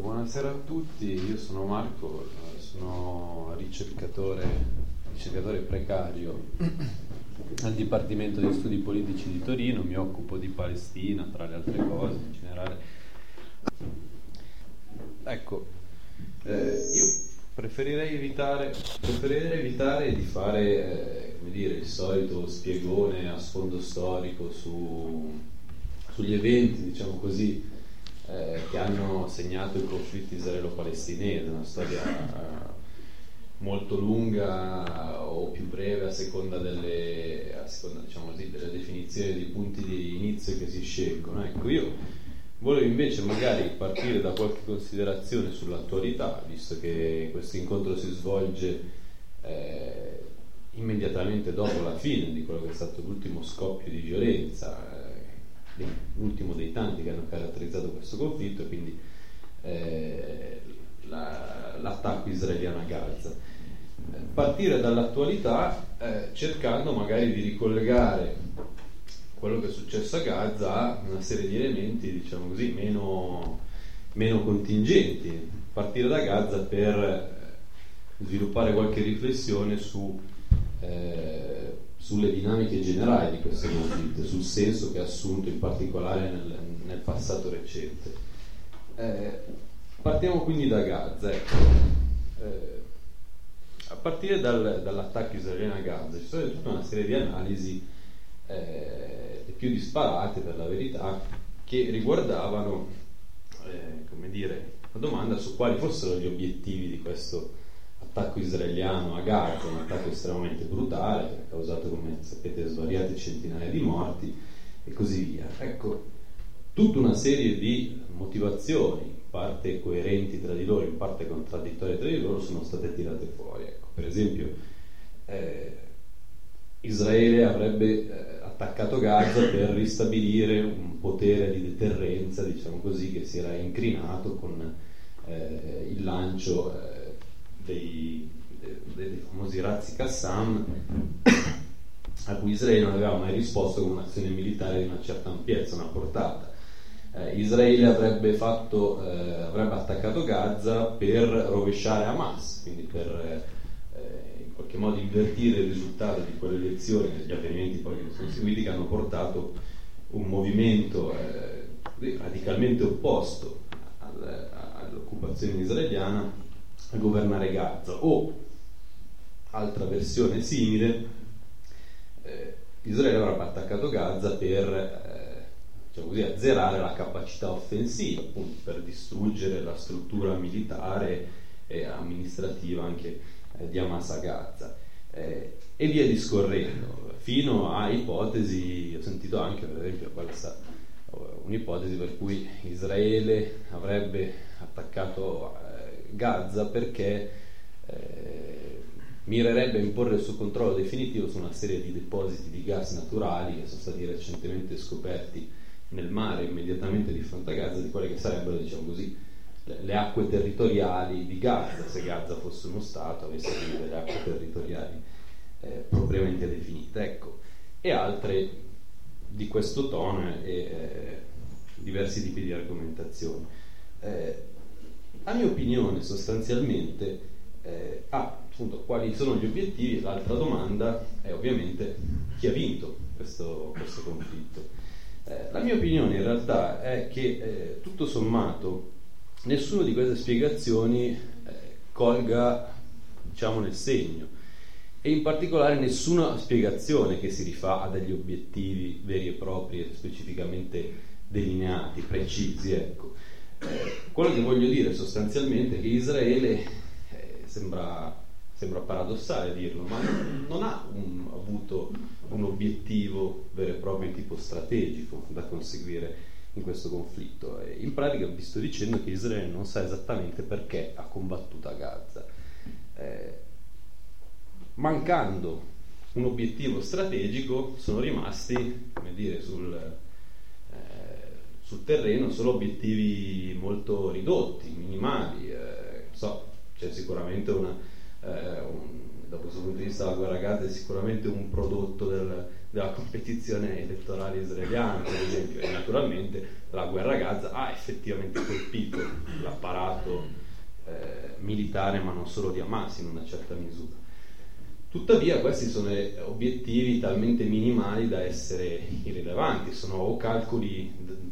Buonasera a tutti, io sono Marco, sono ricercatore precario al Dipartimento di Studi Politici di Torino, mi occupo di Palestina, tra le altre cose, in generale. Ecco, io preferirei evitare di fare, il solito spiegone a sfondo storico sugli eventi, diciamo così, che hanno segnato il conflitto israelo-palestinese, una storia molto lunga o più breve a seconda delle definizioni dei punti di inizio che si scelgono. Ecco, io volevo invece magari partire da qualche considerazione sull'attualità, visto che questo incontro si svolge immediatamente dopo la fine di quello che è stato l'ultimo scoppio di violenza, l'ultimo dei tanti che hanno caratterizzato questo conflitto, e quindi l'attacco israeliano a Gaza. Partire dall'attualità cercando magari di ricollegare quello che è successo a Gaza a una serie di elementi, diciamo così, meno contingenti. Partire da Gaza per sviluppare qualche riflessione sulle dinamiche generali di questo conflitto, sul senso che ha assunto in particolare nel passato recente. Partiamo quindi da Gaza. A partire dall'attacco israeliano a Gaza ci sono tutta una serie di analisi, le più disparate per la verità, che riguardavano la domanda su quali fossero gli obiettivi di questo attacco israeliano a Gaza, un attacco estremamente brutale che ha causato, come sapete, svariate centinaia di morti e così via. Ecco, tutta una serie di motivazioni, in parte coerenti tra di loro, in parte contraddittorie tra di loro, sono state tirate fuori. Ecco, per esempio, Israele avrebbe attaccato Gaza per ristabilire un potere di deterrenza, diciamo così, che si era incrinato con il lancio dei famosi razzi Qassam, a cui Israele non aveva mai risposto con un'azione militare di una certa ampiezza, una portata. Israele avrebbe attaccato Gaza per rovesciare Hamas, quindi per in qualche modo invertire il risultato di quelle elezioni, degli avvenimenti poi che sono seguiti, che hanno portato un movimento radicalmente opposto all'occupazione israeliana a governare Gaza. O, altra versione simile, Israele avrebbe attaccato Gaza per azzerare la capacità offensiva, appunto, per distruggere la struttura militare e amministrativa anche di Hamas a Gaza, e via discorrendo, fino a ipotesi. Ho sentito anche, per esempio, un'ipotesi per cui Israele avrebbe attaccato Gaza perché mirerebbe a imporre il suo controllo definitivo su una serie di depositi di gas naturali che sono stati recentemente scoperti nel mare immediatamente di fronte a Gaza, di quelle che sarebbero, diciamo così, le acque territoriali di Gaza, se Gaza fosse uno Stato, avesse delle acque territoriali propriamente definite. Ecco, e altre di questo tono e diversi tipi di argomentazioni. La mia opinione sostanzialmente appunto quali sono gli obiettivi. L'altra domanda è ovviamente chi ha vinto questo conflitto. La mia opinione in realtà è che tutto sommato nessuna di queste spiegazioni colga, diciamo, nel segno, e in particolare nessuna spiegazione che si rifà a degli obiettivi veri e propri e specificamente delineati, precisi. Ecco, quello che voglio dire sostanzialmente è che Israele sembra paradossale dirlo, ma non ha avuto un obiettivo vero e proprio di tipo strategico da conseguire in questo conflitto. In pratica vi sto dicendo che Israele non sa esattamente perché ha combattuto a Gaza. Mancando un obiettivo strategico, sono rimasti, sul terreno solo obiettivi molto ridotti, minimali. C'è sicuramente da questo punto di vista la guerra a Gaza è sicuramente un prodotto della competizione elettorale israeliana, per esempio, e naturalmente la guerra a Gaza ha effettivamente colpito l'apparato militare, ma non solo di Hamas in una certa misura. Tuttavia questi sono obiettivi talmente minimali da essere irrilevanti, sono o calcoli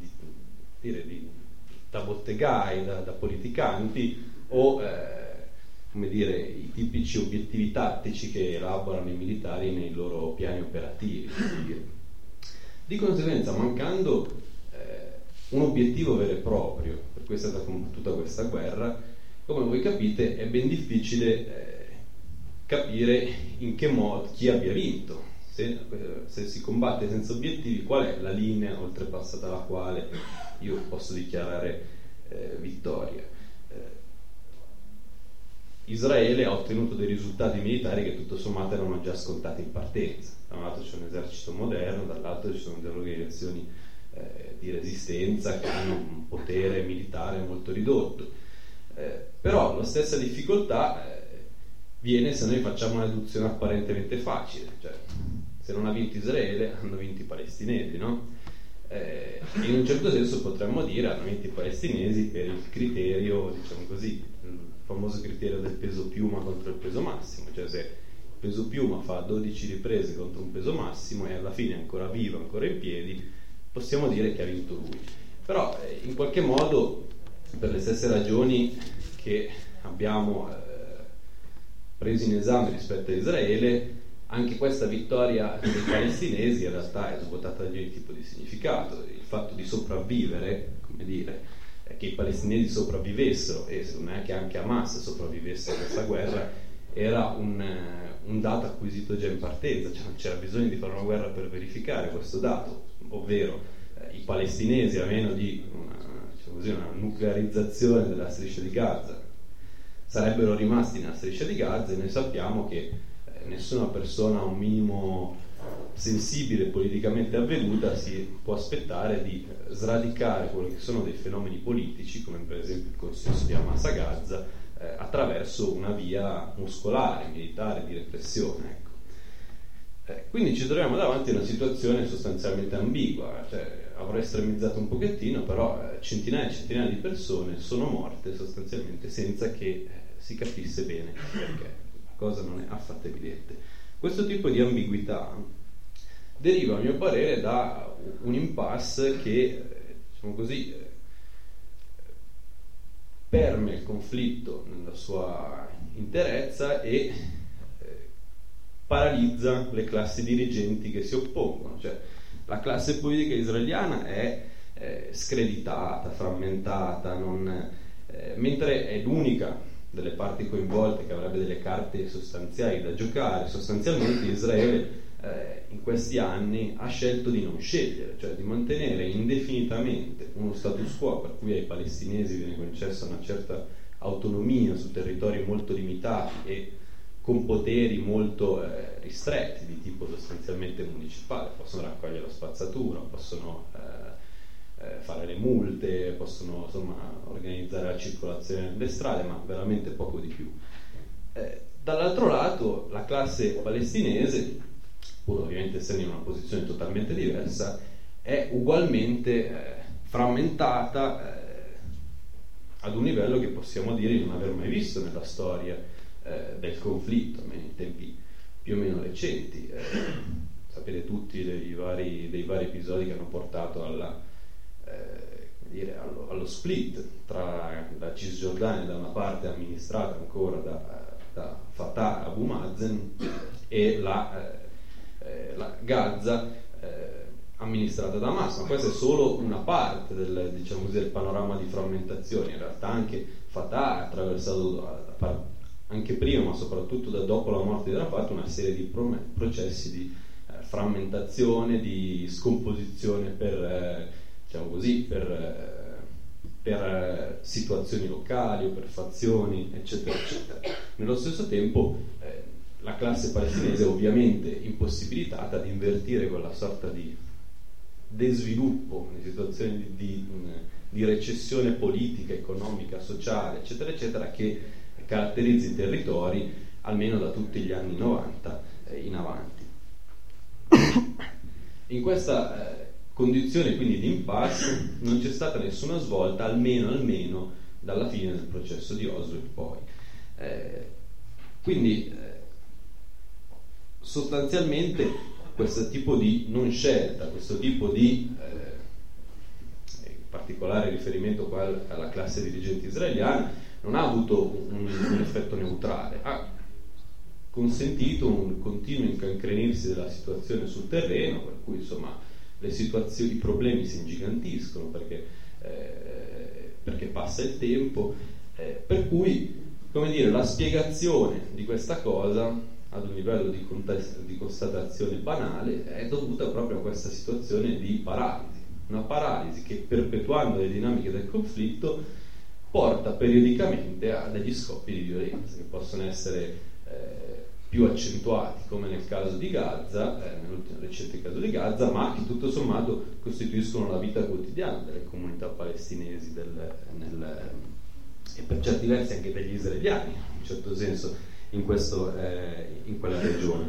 da bottegai, da politicanti, o come dire, i tipici obiettivi tattici che elaborano i militari nei loro piani operativi. Di conseguenza, mancando un obiettivo vero e proprio per cui è stata combattuta questa guerra, come voi capite è ben difficile capire in che modo chi abbia vinto. Se si combatte senza obiettivi, qual è la linea oltrepassata la quale io posso dichiarare vittoria? Israele ha ottenuto dei risultati militari che tutto sommato erano già scontati in partenza. Da un lato c'è un esercito moderno, dall'altro ci sono delle organizzazioni di resistenza che hanno un potere militare molto ridotto. Però la stessa difficoltà viene se noi facciamo una deduzione apparentemente facile, cioè se non ha vinto Israele hanno vinto i palestinesi, no? In un certo senso potremmo dire hanno vinto i palestinesi per il criterio, diciamo così, il famoso criterio del peso piuma contro il peso massimo, cioè se il peso piuma fa 12 riprese contro un peso massimo e alla fine è ancora vivo, ancora in piedi, possiamo dire che ha vinto lui. Però in qualche modo, per le stesse ragioni che abbiamo preso in esame rispetto a Israele, anche questa vittoria dei palestinesi in realtà è svuotata di ogni tipo di significato. Il fatto di sopravvivere, come dire, che i palestinesi sopravvivessero e secondo me che anche Hamas sopravvivesse a questa guerra era un dato acquisito già in partenza, cioè non c'era bisogno di fare una guerra per verificare questo dato, ovvero i palestinesi, a meno di una nuclearizzazione della striscia di Gaza, sarebbero rimasti nella striscia di Gaza, e noi sappiamo che nessuna persona un minimo sensibile politicamente avveduta si può aspettare di sradicare quello che sono dei fenomeni politici, come per esempio il consenso di Hamas a Gaza, attraverso una via muscolare, militare, di repressione. Quindi ci troviamo davanti a una situazione sostanzialmente ambigua, cioè, avrò estremizzato un pochettino, però centinaia e centinaia di persone sono morte sostanzialmente senza che si capisse bene perché. La cosa non è affatto evidente. Questo tipo di ambiguità deriva, a mio parere, da un impasse che, diciamo così, permea il conflitto nella sua interezza e paralizza le classi dirigenti che si oppongono. Cioè, la classe politica israeliana è screditata, frammentata, mentre è l'unica delle parti coinvolte che avrebbe delle carte sostanziali da giocare. Sostanzialmente Israele in questi anni ha scelto di non scegliere, cioè di mantenere indefinitamente uno status quo per cui ai palestinesi viene concessa una certa autonomia su territori molto limitati e con poteri molto ristretti di tipo sostanzialmente municipale. Possono raccogliere la spazzatura, possono fare le multe, possono insomma organizzare la circolazione nelle strade, ma veramente poco di più. Dall'altro lato la classe palestinese, pur ovviamente essendo in una posizione totalmente diversa, è ugualmente frammentata ad un livello che possiamo dire di non aver mai visto nella storia del conflitto, almeno in tempi più o meno recenti. Sapete tutti dei vari episodi che hanno portato allo split tra la Cisgiordania da una parte amministrata ancora da Fatah Abu Mazen e la Gaza amministrata da Hamas. Ma questa è solo una parte del panorama di frammentazione. In realtà anche Fatah ha attraversato anche prima, ma soprattutto da dopo la morte di Arafat, una serie di processi di frammentazione, di scomposizione per situazioni locali o per fazioni, eccetera eccetera. Nello stesso tempo la classe palestinese è ovviamente impossibilitata ad invertire quella sorta di desviluppo, in situazioni di recessione politica, economica, sociale, eccetera eccetera, che caratterizza i territori almeno da tutti gli anni 90 in avanti. In questa condizione quindi di impasse non c'è stata nessuna svolta, almeno dalla fine del processo di Oslo in poi. Quindi sostanzialmente questo tipo di non scelta, questo tipo di in particolare riferimento qua alla classe dirigente israeliana, non ha avuto un effetto neutrale, ha consentito un continuo incancrenirsi della situazione sul terreno, per cui insomma i problemi si ingigantiscono perché passa il tempo, per cui, come dire, la spiegazione di questa cosa ad un livello di constatazione banale è dovuta proprio a questa situazione di paralisi, una paralisi che, perpetuando le dinamiche del conflitto, porta periodicamente a degli scoppi di violenza che possono essere più accentuati, come nel caso di Gaza, nell'ultimo recente caso di Gaza, ma che tutto sommato costituiscono la vita quotidiana delle comunità palestinesi e per certi versi anche degli israeliani, in un certo senso, in quella regione.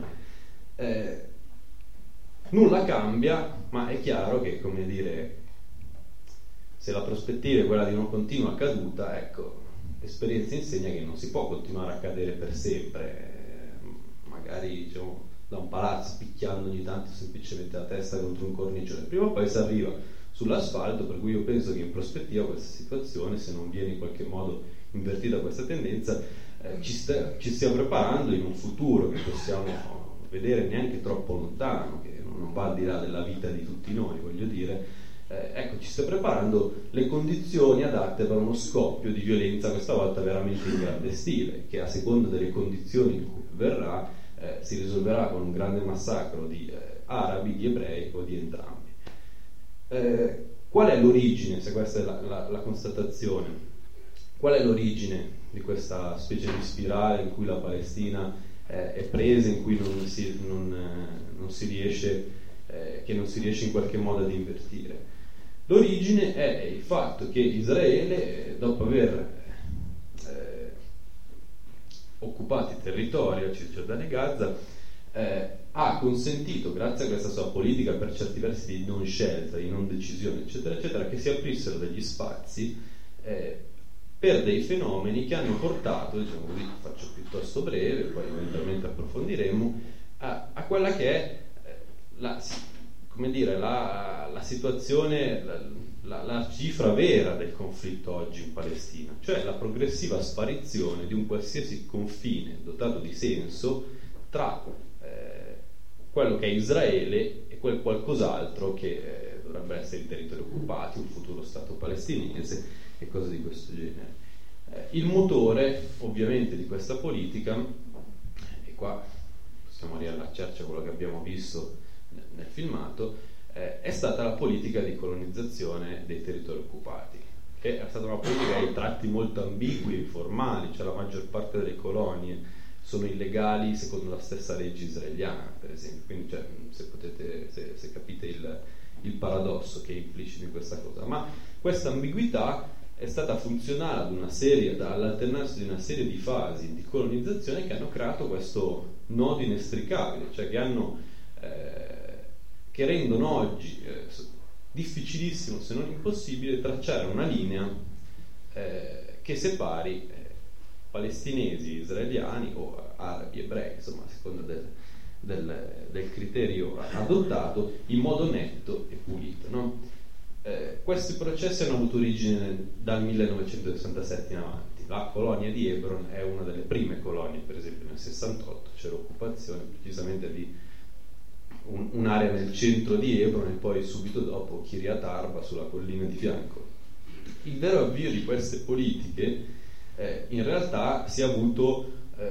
Nulla cambia, ma è chiaro che, come dire, se la prospettiva è quella di una continua caduta, ecco, l'esperienza insegna che non si può continuare a cadere per sempre, magari diciamo da un palazzo picchiando ogni tanto semplicemente la testa contro un cornicione, prima o poi si arriva sull'asfalto, per cui io penso che in prospettiva questa situazione, se non viene in qualche modo invertita questa tendenza, ci stia preparando in un futuro che possiamo vedere neanche troppo lontano, che non va al di là della vita di tutti noi, voglio dire, ecco, ci sta preparando le condizioni adatte per uno scoppio di violenza, questa volta veramente in grande stile, che a seconda delle condizioni in cui verrà si risolverà con un grande massacro di arabi, di ebrei o di entrambi. Qual è l'origine, se questa è la constatazione, qual è l'origine di questa specie di spirale in cui la Palestina è presa, in cui non si riesce in qualche modo ad invertire? L'origine è il fatto che Israele, dopo aver occupato i territori a Cisgiordania e Gaza, ha consentito, grazie a questa sua politica per certi versi di non scelta, di non decisione, eccetera, eccetera, che si aprissero degli spazi per dei fenomeni che hanno portato, diciamo così, faccio piuttosto breve, poi eventualmente approfondiremo, a quella che è la situazione, la cifra vera del conflitto oggi in Palestina, cioè la progressiva sparizione di un qualsiasi confine dotato di senso tra quello che è Israele e quel qualcos'altro che dovrebbe essere i territori occupati, un futuro Stato palestinese e cose di questo genere. Il motore ovviamente di questa politica, e qua possiamo riallacciarci a quello che abbiamo visto nel filmato, è stata la politica di colonizzazione dei territori occupati, che è stata una politica ai tratti molto ambigui e formali, cioè la maggior parte delle colonie sono illegali secondo la stessa legge israeliana, per esempio, quindi cioè, se capite il paradosso che è implicito in questa cosa, ma questa ambiguità è stata funzionale all'alternarsi di una serie di fasi di colonizzazione che hanno creato questo nodo inestricabile, cioè che rendono oggi difficilissimo, se non impossibile, tracciare una linea che separi palestinesi, israeliani o arabi, ebrei, insomma, a seconda del criterio adottato, in modo netto e pulito, no? Questi processi hanno avuto origine dal 1967 in avanti. La colonia di Hebron è una delle prime colonie, per esempio nel 68 c'è l'occupazione precisamente di un'area nel centro di Hebron e poi subito dopo Kiryat Arba sulla collina di fianco. Il vero avvio di queste politiche in realtà si è avuto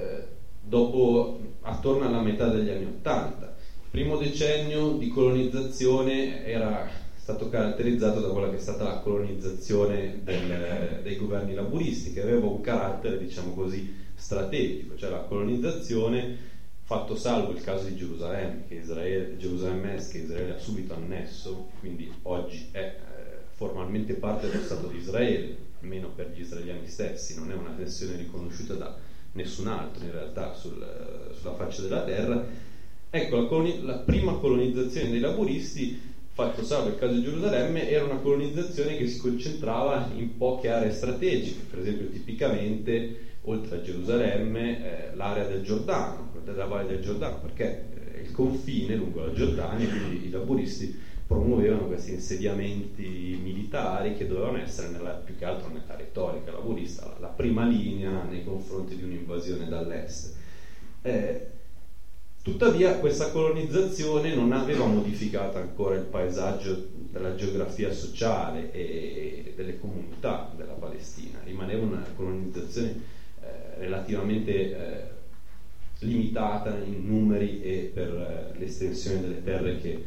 attorno alla metà degli anni '80. Il primo decennio di colonizzazione era stato caratterizzato da quella che è stata la colonizzazione dei governi laburisti, che aveva un carattere, diciamo così, strategico, cioè la colonizzazione, fatto salvo il caso di Gerusalemme, Gerusalemme Est, che Israele ha subito annesso, quindi oggi è formalmente parte dello Stato di Israele, almeno per gli israeliani stessi, non è una tensione riconosciuta da nessun altro in realtà sulla faccia della terra. Ecco, la prima colonizzazione dei laburisti, fatto salvo il caso di Gerusalemme, era una colonizzazione che si concentrava in poche aree strategiche, per esempio tipicamente oltre a Gerusalemme l'area del Giordano, della Valle del Giordano, perché il confine lungo la Giordania, quindi i laburisti promuovevano questi insediamenti militari che dovevano essere più che altro nella retorica laburista, la prima linea nei confronti di un'invasione dall'est. Tuttavia questa colonizzazione non aveva modificato ancora il paesaggio della geografia sociale e delle comunità della Palestina, rimaneva una colonizzazione relativamente limitata in numeri e per l'estensione delle terre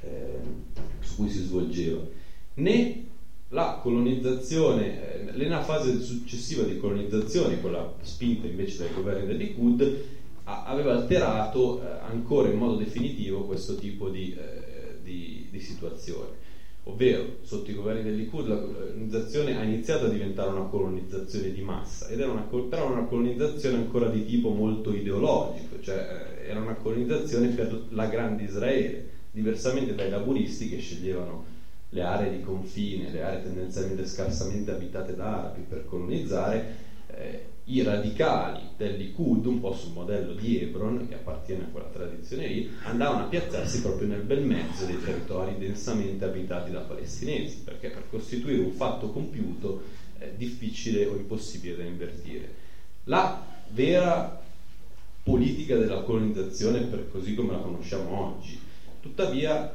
su cui si svolgeva. Né la colonizzazione, né la fase successiva di colonizzazione, quella spinta invece dai governi del Likud, aveva alterato ancora in modo definitivo questo tipo di situazione. Ovvero, sotto i governi del Likud la colonizzazione ha iniziato a diventare una colonizzazione di massa, ed era però una colonizzazione ancora di tipo molto ideologico, cioè era una colonizzazione per la grande Israele, diversamente dai laburisti che sceglievano le aree di confine, le aree tendenzialmente scarsamente abitate da arabi per colonizzare. I radicali del Likud, un po' sul modello di Hebron, che appartiene a quella tradizione lì, andavano a piazzarsi proprio nel bel mezzo dei territori densamente abitati da palestinesi, perché per costituire un fatto compiuto è difficile o impossibile da invertire. La vera politica della colonizzazione, per così come la conosciamo oggi, tuttavia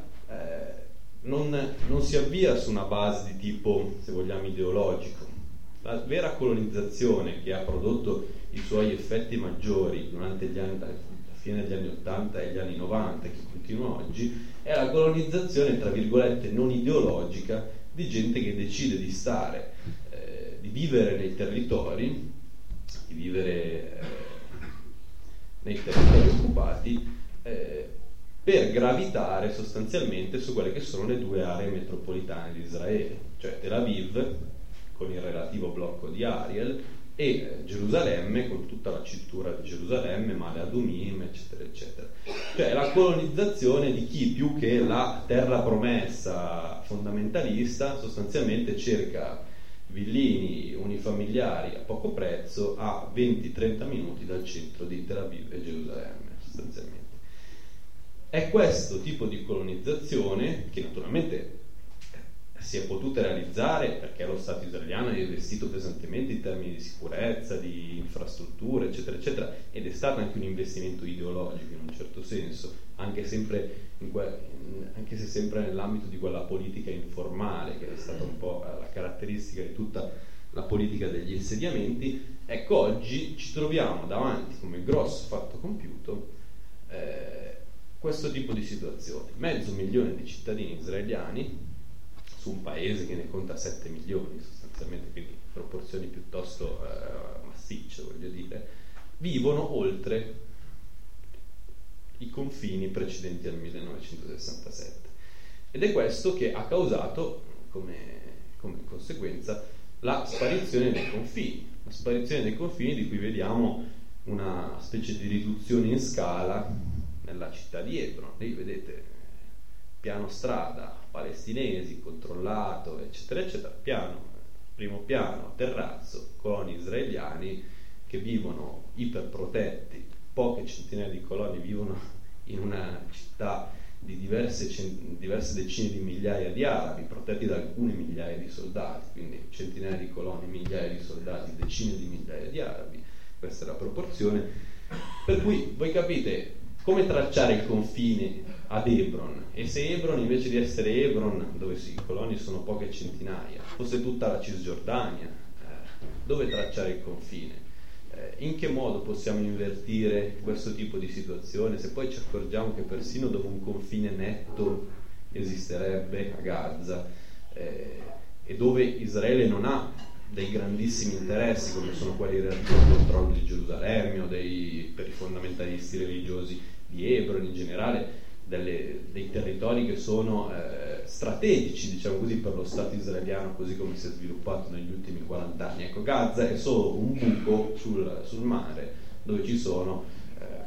non si avvia su una base di tipo, se vogliamo, ideologico. La vera colonizzazione che ha prodotto i suoi effetti maggiori durante gli anni, dalla fine degli anni 80 e gli anni 90, che continua oggi, è la colonizzazione, tra virgolette, non ideologica di gente che decide di stare, di vivere nei territori, di vivere nei territori occupati, per gravitare sostanzialmente su quelle che sono le due aree metropolitane di Israele, cioè Tel Aviv con il relativo blocco di Ariel e Gerusalemme con tutta la cintura di Gerusalemme, Male Adumim, eccetera eccetera. Cioè la colonizzazione di chi, più che la terra promessa fondamentalista, sostanzialmente cerca villini unifamiliari a poco prezzo a 20-30 minuti dal centro di Tel Aviv e Gerusalemme, sostanzialmente. È questo tipo di colonizzazione che naturalmente si è potuta realizzare perché lo Stato israeliano è investito pesantemente in termini di sicurezza, di infrastrutture, eccetera eccetera, ed è stato anche un investimento ideologico in un certo senso, anche se sempre nell'ambito di quella politica informale che è stata un po' la caratteristica di tutta la politica degli insediamenti. Ecco, oggi ci troviamo davanti come grosso fatto compiuto questo tipo di situazione: 500.000 di cittadini israeliani su un paese che ne conta 7 milioni sostanzialmente, quindi proporzioni piuttosto massicce, voglio dire, vivono oltre i confini precedenti al 1967, ed è questo che ha causato come conseguenza la sparizione dei confini, di cui vediamo una specie di riduzione in scala nella città di Hebron. Lì vedete piano strada palestinesi controllato, eccetera eccetera, primo piano terrazzo, coloni israeliani che vivono iperprotetti, poche centinaia di coloni vivono in una città di diverse decine di migliaia di arabi protetti da alcune migliaia di soldati, quindi centinaia di coloni, migliaia di soldati, decine di migliaia di arabi. Questa è la proporzione, per cui voi capite come tracciare il confine ad Hebron, e se Hebron, invece di essere Hebron, dove i coloni sono poche centinaia, fosse tutta la Cisgiordania, dove tracciare il confine? In che modo possiamo invertire questo tipo di situazione, se poi ci accorgiamo che persino dove un confine netto esisterebbe, a Gaza, e dove Israele non ha dei grandissimi interessi come sono quelli relativi al controllo di Gerusalemme o per i fondamentalisti religiosi di Hebron, in generale dei territori che sono strategici, diciamo così, per lo Stato israeliano così come si è sviluppato negli ultimi 40 anni. Ecco, Gaza è solo un buco sul mare dove ci sono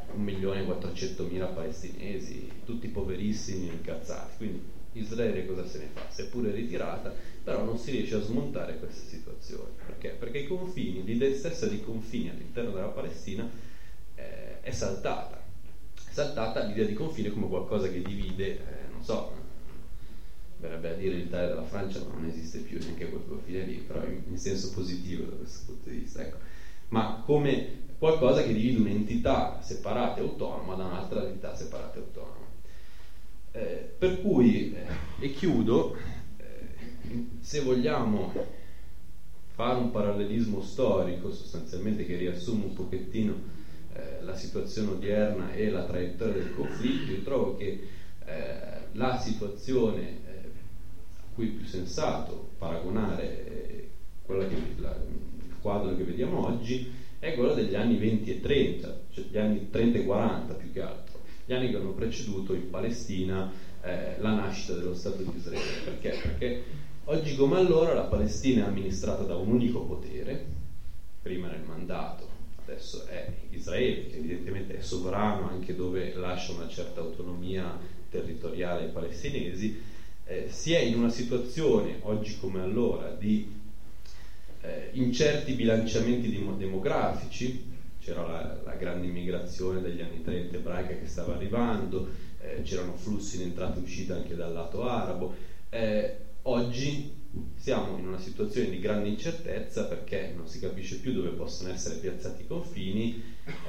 1.400.000 palestinesi, tutti poverissimi e incazzati. Quindi Israele cosa se ne fa? Si è pure ritirata, però non si riesce a smontare questa situazione. Perché? Perché i confini, l'idea stessa di confini all'interno della Palestina è saltata. È saltata l'idea di confine come qualcosa che divide, non so, verrebbe a dire l'Italia dalla Francia, ma non esiste più neanche quel confine lì, però in senso positivo da questo punto di vista, ecco. Ma come qualcosa che divide un'entità separata e autonoma da un'altra entità separata e autonoma. Per cui, e chiudo, se vogliamo fare un parallelismo storico sostanzialmente che riassume un pochettino la situazione odierna e la traiettoria del conflitto, io trovo che la situazione a cui è più sensato paragonare il quadro che vediamo oggi è quello degli anni 20 e 30, cioè gli anni 30 e 40 più che altro, gli anni che hanno preceduto in Palestina la nascita dello Stato di Israele. Perché? Perché oggi come allora la Palestina è amministrata da un unico potere, prima nel mandato, adesso è Israele, che evidentemente è sovrano anche dove lascia una certa autonomia territoriale ai palestinesi. Si è in una situazione, oggi come allora, di incerti bilanciamenti demografici. C'era la grande immigrazione degli anni 30 ebraica che stava arrivando, c'erano flussi in entrata e uscita anche dal lato arabo. Oggi siamo in una situazione di grande incertezza perché non si capisce più dove possono essere piazzati i confini,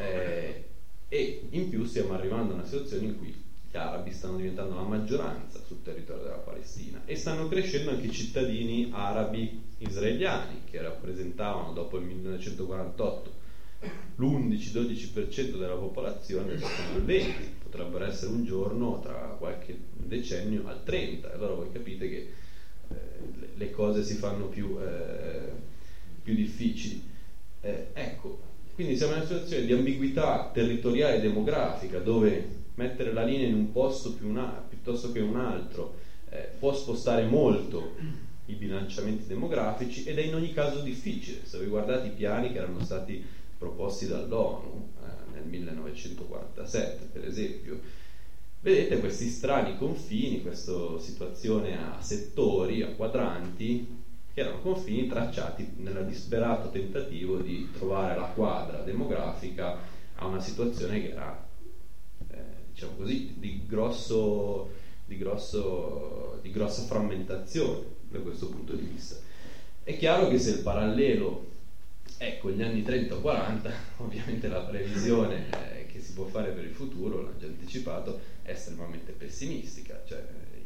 e in più stiamo arrivando a una situazione in cui gli arabi stanno diventando la maggioranza sul territorio della Palestina e stanno crescendo anche i cittadini arabi israeliani che rappresentavano dopo il 1948 l'11-12% della popolazione, adesso sono al 20%, potrebbero essere un giorno tra qualche decennio al 30%. Allora voi capite che le cose si fanno più difficili. Ecco, quindi siamo in una situazione di ambiguità territoriale e demografica dove mettere la linea in un posto piuttosto che in un altro può spostare molto i bilanciamenti demografici ed è in ogni caso difficile. Se voi guardate i piani che erano stati proposti dall'ONU nel 1947 per esempio, vedete questi strani confini, questa situazione a settori, a quadranti, che erano confini tracciati nel disperato tentativo di trovare la quadra demografica a una situazione che era diciamo così di grossa frammentazione da questo punto di vista. È chiaro che se il parallelo è con gli anni 30 o 40, ovviamente la previsione che si può fare per il futuro, l'ho già anticipato, è estremamente pessimistica. Cioè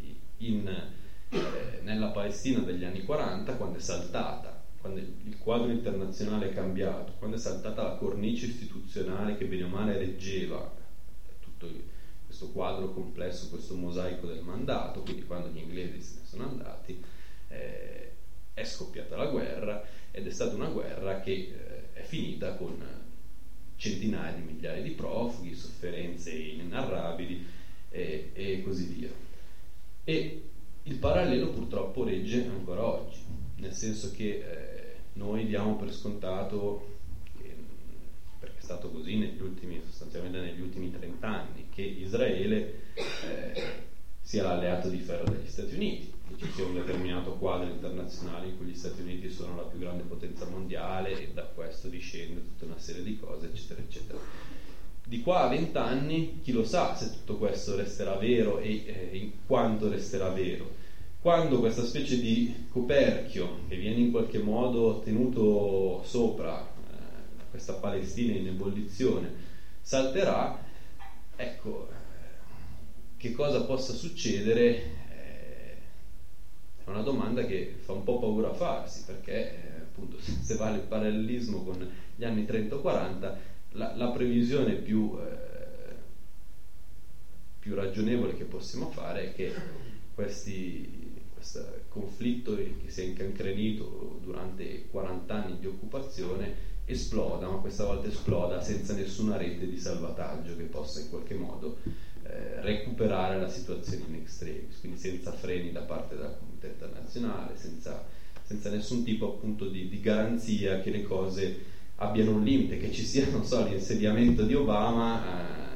nella Palestina degli anni 40, quando è saltata, quando il quadro internazionale è cambiato, quando è saltata la cornice istituzionale che bene o male reggeva tutto questo quadro complesso, questo mosaico del mandato, quindi quando gli inglesi se ne sono andati, è scoppiata la guerra, ed è stata una guerra che è finita con centinaia di migliaia di profughi, sofferenze inenarrabili e così via. E il parallelo purtroppo regge ancora oggi, nel senso che noi diamo per scontato, perché è stato così sostanzialmente negli ultimi 30 anni, che Israele sia l'alleato di ferro degli Stati Uniti, che ci sia un determinato quadro internazionale in cui gli Stati Uniti sono la più grande potenza mondiale e da questo discende tutta una serie di cose, eccetera eccetera. Di qua a 20 anni chi lo sa se tutto questo resterà vero e in quanto resterà vero, quando questa specie di coperchio che viene in qualche modo tenuto sopra questa Palestina in ebollizione salterà. Ecco, che cosa possa succedere è una domanda che fa un po' paura a farsi, perché appunto se vale il parallelismo con gli anni 30 o 40, la previsione più ragionevole che possiamo fare è che questo conflitto che si è incancrenito durante 40 anni di occupazione esploda, ma questa volta esploda senza nessuna rete di salvataggio che possa in qualche modo recuperare la situazione in extremis, quindi senza freni da parte della comunità internazionale, senza nessun tipo appunto di garanzia che le cose abbiano un limite, che ci sia, non so, l'insediamento di Obama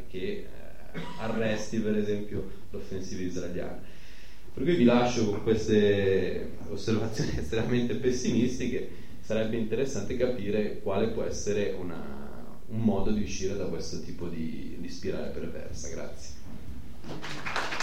che arresti per esempio l'offensiva israeliana. Per cui vi lascio con queste osservazioni estremamente pessimistiche. Sarebbe interessante capire quale può essere un modo di uscire da questo tipo di spirale perversa. Grazie.